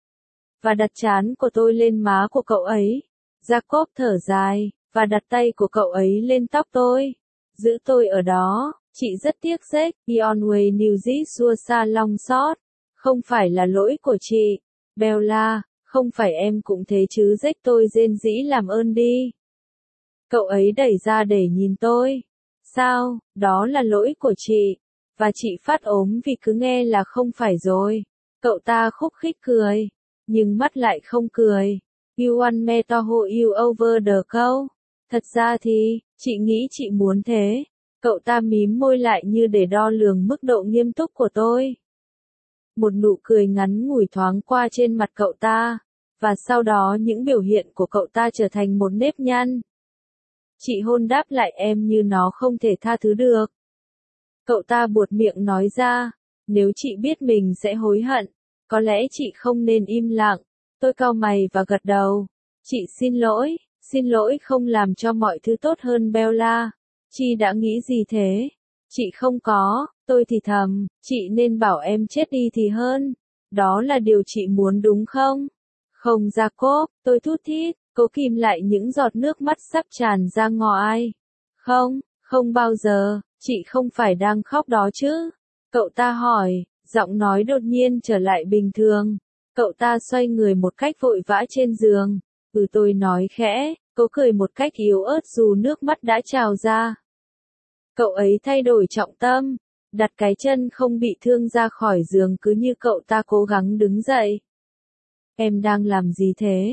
Và đặt trán của tôi lên má của cậu ấy. Jacob thở dài, và đặt tay của cậu ấy lên tóc tôi. Giữ tôi ở đó, chị rất tiếc Jake, Beyonce New Jersey xa long sót. Không phải là lỗi của chị. Bella, không phải em cũng thế chứ Jake, tôi rên rỉ, làm ơn đi. Cậu ấy đẩy ra để nhìn tôi. Sao, đó là lỗi của chị. Và chị phát ốm vì cứ nghe là không phải rồi. Cậu ta khúc khích cười. Nhưng mắt lại không cười. You want me to hold you over the cow? Thật ra thì, chị nghĩ chị muốn thế. Cậu ta mím môi lại như để đo lường mức độ nghiêm túc của tôi. Một nụ cười ngắn ngủi thoáng qua trên mặt cậu ta. Và sau đó những biểu hiện của cậu ta trở thành một nếp nhăn. Chị hôn đáp lại em như nó không thể tha thứ được. Cậu ta buột miệng nói ra. Nếu chị biết mình sẽ hối hận, có lẽ chị không nên im lặng. Tôi cau mày và gật đầu. Chị xin lỗi, xin lỗi không làm cho mọi thứ tốt hơn Bella. Chị đã nghĩ gì thế? Chị không có, tôi thì thầm, chị nên bảo em chết đi thì hơn. Đó là điều chị muốn đúng không? Không Jacob, tôi thút thít, cố kìm lại những giọt nước mắt sắp tràn ra ngò ai. Không, không bao giờ, chị không phải đang khóc đó chứ? Cậu ta hỏi, giọng nói đột nhiên trở lại bình thường. Cậu ta xoay người một cách vội vã trên giường. Ừ, tôi nói khẽ, cố cười một cách yếu ớt dù nước mắt đã trào ra. Cậu ấy thay đổi trọng tâm, đặt cái chân không bị thương ra khỏi giường cứ như cậu ta cố gắng đứng dậy. Em đang làm gì thế?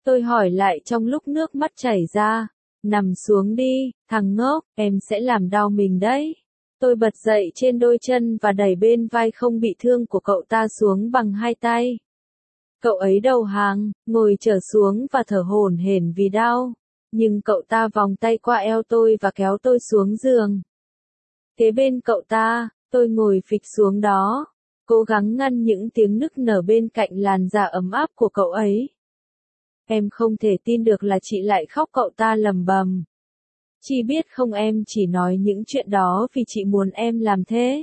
Tôi hỏi lại trong lúc nước mắt chảy ra. Nằm xuống đi, thằng ngốc, em sẽ làm đau mình đấy. Tôi bật dậy trên đôi chân và đẩy bên vai không bị thương của cậu ta xuống bằng hai tay. Cậu ấy đầu hàng, ngồi trở xuống và thở hổn hển vì đau. Nhưng cậu ta vòng tay qua eo tôi và kéo tôi xuống giường. Kế bên cậu ta, tôi ngồi phịch xuống đó, cố gắng ngăn những tiếng nức nở bên cạnh làn da ấm áp của cậu ấy. Em không thể tin được là chị lại khóc, cậu ta lầm bầm. Chị biết không, em chỉ nói những chuyện đó vì chị muốn em làm thế.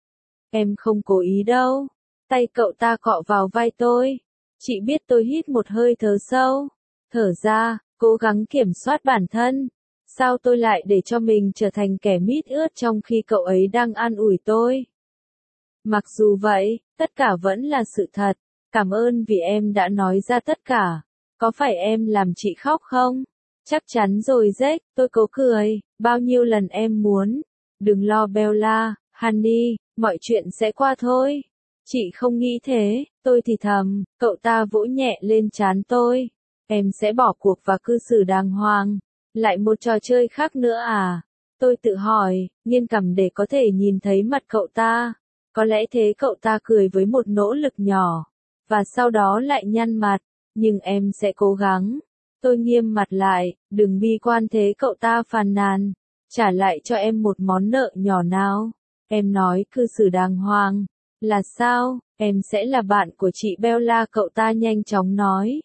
Em không cố ý đâu. Tay cậu ta cọ vào vai tôi. Chị biết. Tôi hít một hơi thở sâu, thở ra, cố gắng kiểm soát bản thân. Sao tôi lại để cho mình trở thành kẻ mít ướt trong khi cậu ấy đang an ủi tôi? Mặc dù vậy, tất cả vẫn là sự thật. Cảm ơn vì em đã nói ra tất cả. Có phải em làm chị khóc không? Chắc chắn rồi Jack, tôi cố cười. Bao nhiêu lần em muốn. Đừng lo Bella, honey, mọi chuyện sẽ qua thôi. Chị không nghĩ thế, tôi thì thầm. Cậu ta vỗ nhẹ lên trán tôi. Em sẽ bỏ cuộc và cư xử đàng hoàng. Lại một trò chơi khác nữa à? Tôi tự hỏi, nghiêng cằm để có thể nhìn thấy mặt cậu ta. Có lẽ thế. Cậu ta cười với một nỗ lực nhỏ. Và sau đó lại nhăn mặt. Nhưng em sẽ cố gắng. Tôi nghiêm mặt lại, đừng bi quan thế. Cậu ta phàn nàn. Trả lại cho em một món nợ nhỏ nào. Em nói cư xử đàng hoàng. Là sao? Em sẽ là bạn của chị Bella, cậu ta nhanh chóng nói.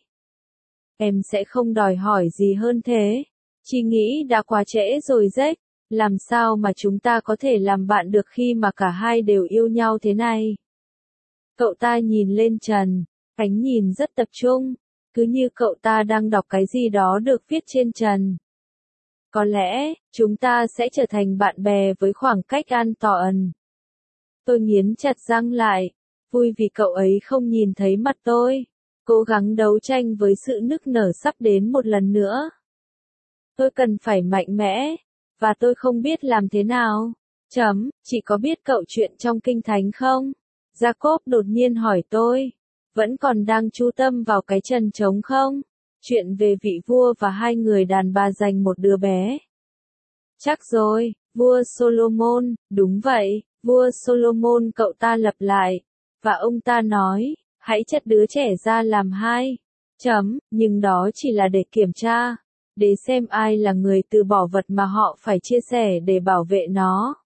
Em sẽ không đòi hỏi gì hơn thế. Chị nghĩ đã quá trễ rồi Jack. Làm sao mà chúng ta có thể làm bạn được khi mà cả hai đều yêu nhau thế này? Cậu ta nhìn lên trần, ánh nhìn rất tập trung, cứ như cậu ta đang đọc cái gì đó được viết trên trần. Có lẽ, chúng ta sẽ trở thành bạn bè với khoảng cách an toàn. Tôi nghiến chặt răng lại, vui vì cậu ấy không nhìn thấy mặt tôi, cố gắng đấu tranh với sự nức nở sắp đến một lần nữa. Tôi cần phải mạnh mẽ, và tôi không biết làm thế nào. Chấm, chị có biết cậu chuyện trong Kinh Thánh không? Jacob đột nhiên hỏi tôi. Vẫn còn đang chú tâm vào cái trần trống không? Chuyện về vị vua và hai người đàn bà giành một đứa bé. Chắc rồi, vua Solomon, đúng vậy, vua Solomon, cậu ta lặp lại. Và ông ta nói, hãy chất đứa trẻ ra làm hai. Chấm, nhưng đó chỉ là để kiểm tra. Để xem ai là người từ bỏ vật mà họ phải chia sẻ để bảo vệ nó.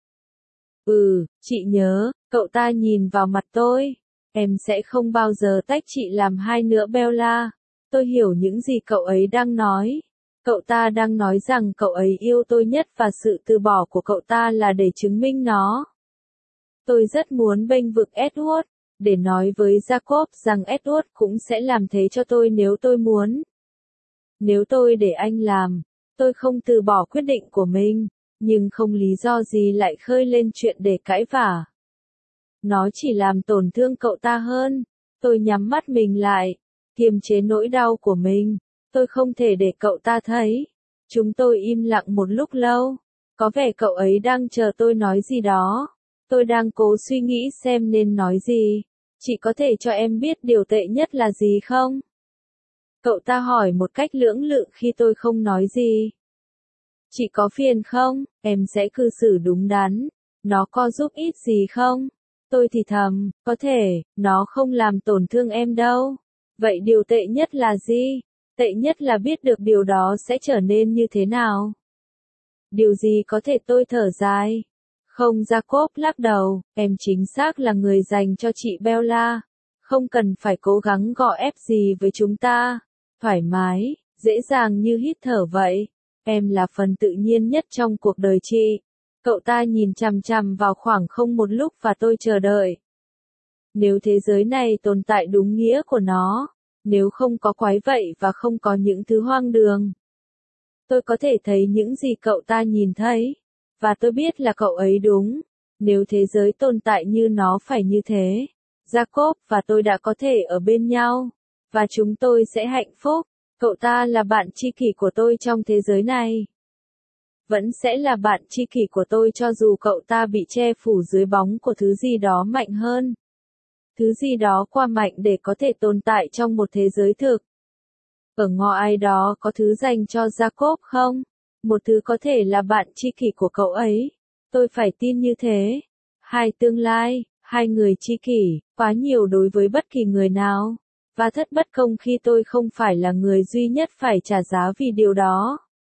Ừ, chị nhớ, cậu ta nhìn vào mặt tôi. Em sẽ không bao giờ tách chị làm hai nữa Bella. Tôi hiểu những gì cậu ấy đang nói. Cậu ta đang nói rằng cậu ấy yêu tôi nhất và sự từ bỏ của cậu ta là để chứng minh nó. Tôi rất muốn bênh vực Edward, để nói với Jacob rằng Edward cũng sẽ làm thế cho tôi nếu tôi muốn. Nếu tôi để anh làm, tôi không từ bỏ quyết định của mình, nhưng không lý do gì lại khơi lên chuyện để cãi vã. Nó chỉ làm tổn thương cậu ta hơn. Tôi nhắm mắt mình lại, kiềm chế nỗi đau của mình. Tôi không thể để cậu ta thấy. Chúng tôi im lặng một lúc lâu. Có vẻ cậu ấy đang chờ tôi nói gì đó. Tôi đang cố suy nghĩ xem nên nói gì. Chị có thể cho em biết điều tệ nhất là gì không? Cậu ta hỏi một cách lưỡng lự khi tôi không nói gì. Chị có phiền không? Em sẽ cư xử đúng đắn. Nó có giúp ích gì không? Tôi thì thầm, có thể, nó không làm tổn thương em đâu. Vậy điều tệ nhất là gì? Tệ nhất là biết được điều đó sẽ trở nên như thế nào. Điều gì có thể? Tôi thở dài. Không, Jacob lắc đầu, em chính xác là người dành cho chị Bella. Không cần phải cố gắng gò ép gì với chúng ta. Thoải mái, dễ dàng như hít thở vậy. Em là phần tự nhiên nhất trong cuộc đời chị. Cậu ta nhìn chằm chằm vào khoảng không một lúc và tôi chờ đợi. Nếu thế giới này tồn tại đúng nghĩa của nó, nếu không có quái vậy và không có những thứ hoang đường, tôi có thể thấy những gì cậu ta nhìn thấy, và tôi biết là cậu ấy đúng. Nếu thế giới tồn tại như nó phải như thế, Jacob và tôi đã có thể ở bên nhau, và chúng tôi sẽ hạnh phúc. Cậu ta là bạn tri kỷ của tôi trong thế giới này. Vẫn sẽ là bạn tri kỷ của tôi cho dù cậu ta bị che phủ dưới bóng của thứ gì đó mạnh hơn. Thứ gì đó quá mạnh để có thể tồn tại trong một thế giới thực. Ở ngõ ai đó có thứ dành cho Jacob không? Một thứ có thể là bạn tri kỷ của cậu ấy. Tôi phải tin như thế. Hai tương lai, hai người tri kỷ, quá nhiều đối với bất kỳ người nào. Và thất bất công khi tôi không phải là người duy nhất phải trả giá vì điều đó.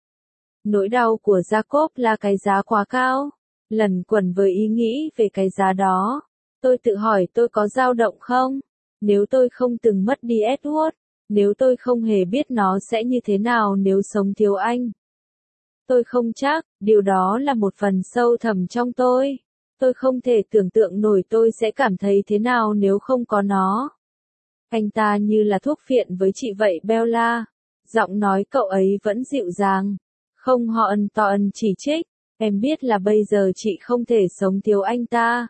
Nỗi đau của Jacob là cái giá quá cao. Lẩn quẩn với ý nghĩ về cái giá đó. Tôi tự hỏi tôi có dao động không? Nếu tôi không từng mất đi Edward, nếu tôi không hề biết nó sẽ như thế nào nếu sống thiếu anh. Tôi không chắc, điều đó là một phần sâu thẳm trong tôi. Tôi không thể tưởng tượng nổi tôi sẽ cảm thấy thế nào nếu không có nó. Anh ta như là thuốc phiện với chị vậy Bella. Giọng nói cậu ấy vẫn dịu dàng. Không họ ân to ân chỉ trích. Em biết là bây giờ chị không thể sống thiếu anh ta.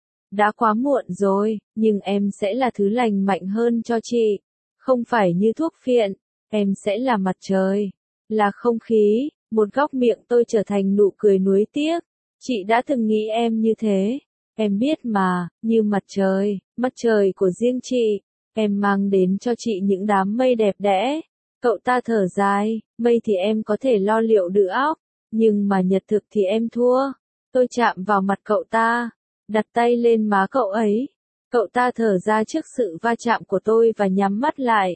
Đã quá muộn rồi, nhưng em sẽ là thứ lành mạnh hơn cho chị. Không phải như thuốc phiện, em sẽ là mặt trời, là không khí. Một góc miệng tôi trở thành nụ cười nuối tiếc. Chị đã từng nghĩ em như thế. Em biết mà, như mặt trời, mặt trời của riêng chị. Em mang đến cho chị những đám mây đẹp đẽ. Cậu ta thở dài, mây thì em có thể lo liệu được óc. Nhưng mà nhật thực thì em thua. Tôi chạm vào mặt cậu ta. Đặt tay lên má cậu ấy. Cậu ta thở ra trước sự va chạm của tôi và nhắm mắt lại.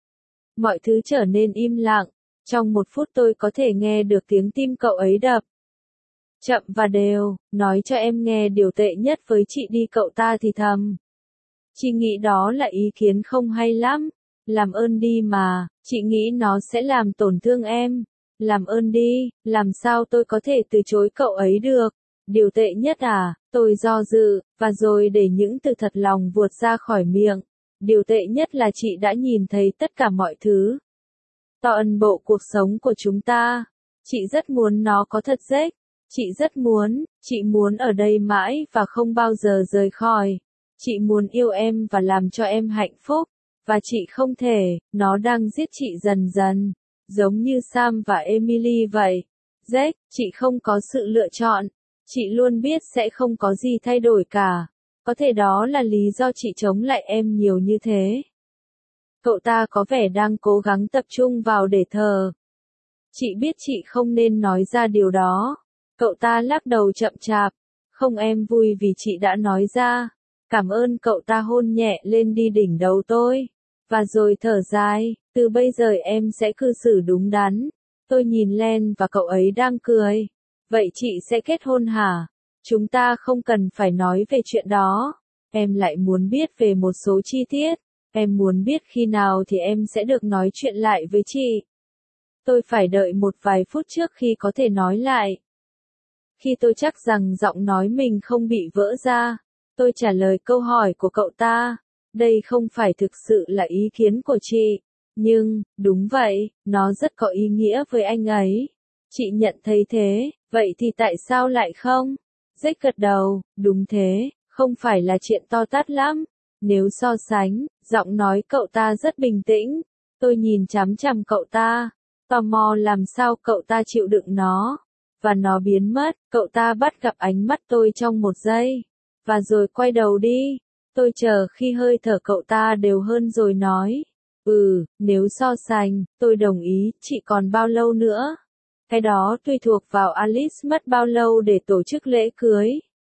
Mọi thứ trở nên im lặng. Trong một phút tôi có thể nghe được tiếng tim cậu ấy đập. Chậm và đều, nói cho em nghe điều tệ nhất với chị đi, cậu ta thì thầm. Chị nghĩ đó là ý kiến không hay lắm. Làm ơn đi mà, chị nghĩ nó sẽ làm tổn thương em. Làm ơn đi, làm sao tôi có thể từ chối cậu ấy được? Điều tệ nhất à, tôi do dự, và rồi để những từ thật lòng vuột ra khỏi miệng. Điều tệ nhất là chị đã nhìn thấy tất cả mọi thứ. Toàn bộ cuộc sống của chúng ta. Chị rất muốn nó có thật rách. Chị rất muốn, chị muốn ở đây mãi và không bao giờ rời khỏi. Chị muốn yêu em và làm cho em hạnh phúc. Và chị không thể, nó đang giết chị dần dần. Giống như Sam và Emily vậy. Jack, chị không có sự lựa chọn. Chị luôn biết sẽ không có gì thay đổi cả. Có thể đó là lý do chị chống lại em nhiều như thế. Cậu ta có vẻ đang cố gắng tập trung vào để thở. Chị biết chị không nên nói ra điều đó. Cậu ta lắc đầu chậm chạp. Không, em vui vì chị đã nói ra. Cảm ơn. Cậu ta hôn nhẹ lên đi đỉnh đầu tôi. Và rồi thở dài. Từ bây giờ em sẽ cư xử đúng đắn. Tôi nhìn Len và cậu ấy đang cười. Vậy chị sẽ kết hôn hả? Chúng ta không cần phải nói về chuyện đó. Em lại muốn biết về một số chi tiết. Em muốn biết khi nào thì em sẽ được nói chuyện lại với chị. Tôi phải đợi một vài phút trước khi có thể nói lại. Khi tôi chắc rằng giọng nói mình không bị vỡ ra, tôi trả lời câu hỏi của cậu ta. Đây không phải thực sự là ý kiến của chị. Nhưng, đúng vậy, nó rất có ý nghĩa với anh ấy. Chị nhận thấy thế, vậy thì tại sao lại không? Jack gật đầu, đúng thế, không phải là chuyện to tát lắm. Nếu so sánh, giọng nói cậu ta rất bình tĩnh. Tôi nhìn chằm chằm cậu ta, tò mò làm sao cậu ta chịu đựng nó. Và nó biến mất, cậu ta bắt gặp ánh mắt tôi trong một giây. Và rồi quay đầu đi. Tôi chờ khi hơi thở cậu ta đều hơn rồi nói. Ừ, nếu so sánh, tôi đồng ý, chị còn bao lâu nữa? Cái đó tùy thuộc vào Alice mất bao lâu để tổ chức lễ cưới.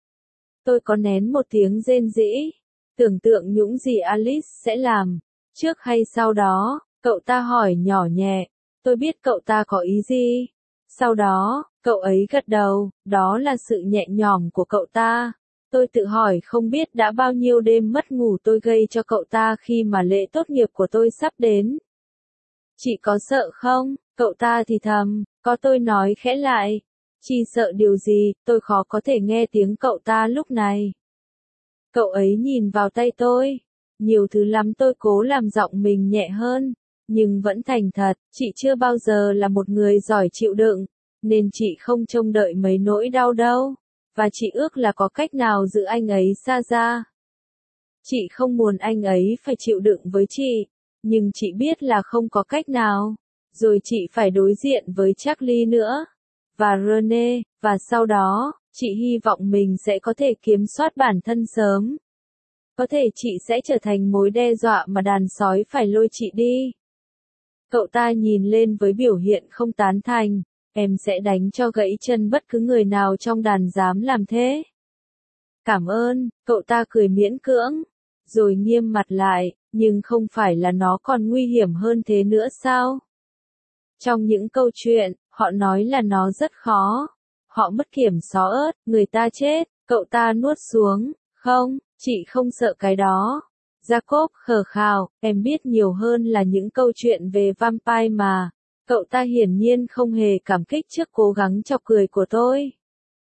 Tôi có nén một tiếng rên rỉ. Tưởng tượng những gì Alice sẽ làm. Trước hay sau đó, cậu ta hỏi nhỏ nhẹ. Tôi biết cậu ta có ý gì. Sau đó, cậu ấy gật đầu, đó là sự nhẹ nhõm của cậu ta. Tôi tự hỏi không biết đã bao nhiêu đêm mất ngủ tôi gây cho cậu ta khi mà lễ tốt nghiệp của tôi sắp đến. Chị có sợ không? Cậu ta thì thầm, có, tôi nói khẽ lại. Chị sợ điều gì? Tôi khó có thể nghe tiếng cậu ta lúc này. Cậu ấy nhìn vào tay tôi. Nhiều thứ lắm. Tôi cố làm giọng mình nhẹ hơn, nhưng vẫn thành thật. Chị chưa bao giờ là một người giỏi chịu đựng, nên chị không trông đợi mấy nỗi đau đâu. Và chị ước là có cách nào giữ anh ấy xa ra. Chị không muốn anh ấy phải chịu đựng với chị, nhưng chị biết là không có cách nào. Rồi chị phải đối diện với Charlie nữa, và Rene, và sau đó, chị hy vọng mình sẽ có thể kiểm soát bản thân sớm. Có thể chị sẽ trở thành mối đe dọa mà đàn sói phải lôi chị đi. Cậu ta nhìn lên với biểu hiện không tán thành. Em sẽ đánh cho gãy chân bất cứ người nào trong đàn dám làm thế. Cảm ơn, cậu ta cười miễn cưỡng, rồi nghiêm mặt lại, nhưng không phải là nó còn nguy hiểm hơn thế nữa sao? Trong những câu chuyện, họ nói là nó rất khó. Họ mất kiểm xó ớt, người ta chết, cậu ta nuốt xuống, không, chị không sợ cái đó. Jacob khờ khào, em biết nhiều hơn là những câu chuyện về vampire mà. Cậu ta hiển nhiên không hề cảm kích trước cố gắng chọc cười của tôi.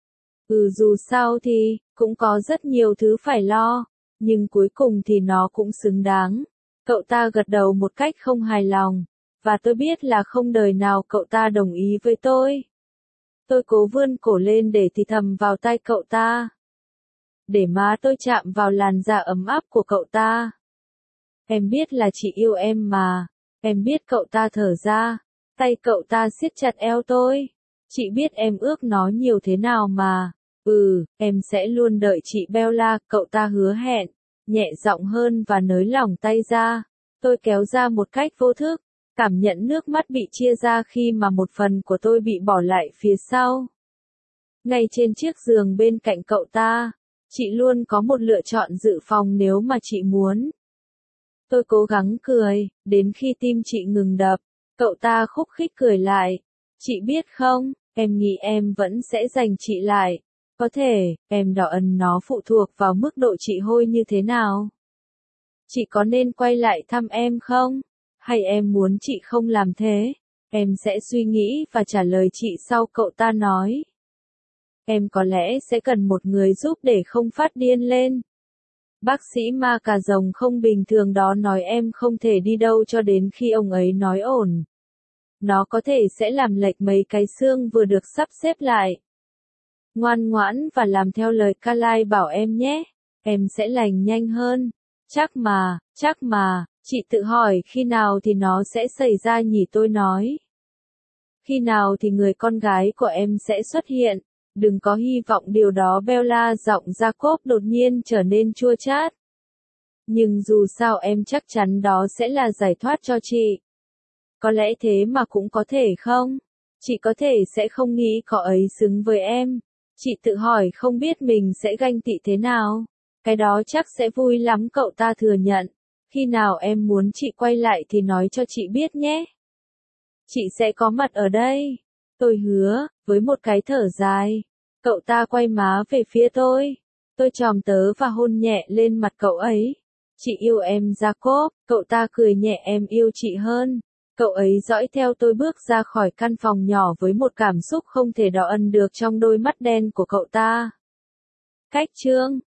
Ừ dù sao thì, cũng có rất nhiều thứ phải lo, nhưng cuối cùng thì nó cũng xứng đáng. Cậu ta gật đầu một cách không hài lòng, và tôi biết là không đời nào cậu ta đồng ý với tôi. Tôi cố vươn cổ lên để thì thầm vào tai cậu ta. Để má tôi chạm vào làn da ấm áp của cậu ta. Em biết là chị yêu em mà. Em biết cậu ta thở ra. Tay cậu ta siết chặt eo tôi. Chị biết em ước nó nhiều thế nào mà. Ừ, em sẽ luôn đợi chị Bella, cậu ta hứa hẹn. Nhẹ giọng hơn và nới lỏng tay ra. Tôi kéo ra một cách vô thức. Cảm nhận nước mắt bị chia ra khi mà một phần của tôi bị bỏ lại phía sau. Ngay trên chiếc giường bên cạnh cậu ta, chị luôn có một lựa chọn dự phòng nếu mà chị muốn. Tôi cố gắng cười, đến khi tim chị ngừng đập, cậu ta khúc khích cười lại. Chị biết không, em nghĩ em vẫn sẽ giành chị lại. Có thể, em đỏ ẩn nó phụ thuộc vào mức độ chị hôi như thế nào. Chị có nên quay lại thăm em không? Hay em muốn chị không làm thế? Em sẽ suy nghĩ và trả lời chị sau, cậu ta nói. Em có lẽ sẽ cần một người giúp để không phát điên lên. Bác sĩ ma cà rồng không bình thường đó nói em không thể đi đâu cho đến khi ông ấy nói ổn. Nó có thể sẽ làm lệch mấy cái xương vừa được sắp xếp lại. Ngoan ngoãn và làm theo lời Carly bảo em nhé. Em sẽ lành nhanh hơn. Chắc mà, chắc mà, chị tự hỏi khi nào thì nó sẽ xảy ra nhỉ, tôi nói. Khi nào thì người con gái của em sẽ xuất hiện? Đừng có hy vọng điều đó, Bella, giọng Jacob đột nhiên trở nên chua chát. Nhưng dù sao em chắc chắn đó sẽ là giải thoát cho chị. Có lẽ thế mà cũng có thể không? Chị có thể sẽ không nghĩ cậu ấy xứng với em. Chị tự hỏi không biết mình sẽ ganh tị thế nào. Cái đó chắc sẽ vui lắm, cậu ta thừa nhận. Khi nào em muốn chị quay lại thì nói cho chị biết nhé. Chị sẽ có mặt ở đây. Tôi hứa, với một cái thở dài. Cậu ta quay má về phía tôi. Tôi chòm tớ và hôn nhẹ lên mặt cậu ấy. Chị yêu em, Jacob. Cậu ta cười nhẹ, em yêu chị hơn. Cậu ấy dõi theo tôi bước ra khỏi căn phòng nhỏ với một cảm xúc không thể đo ẩn được trong đôi mắt đen của cậu ta. Cách chương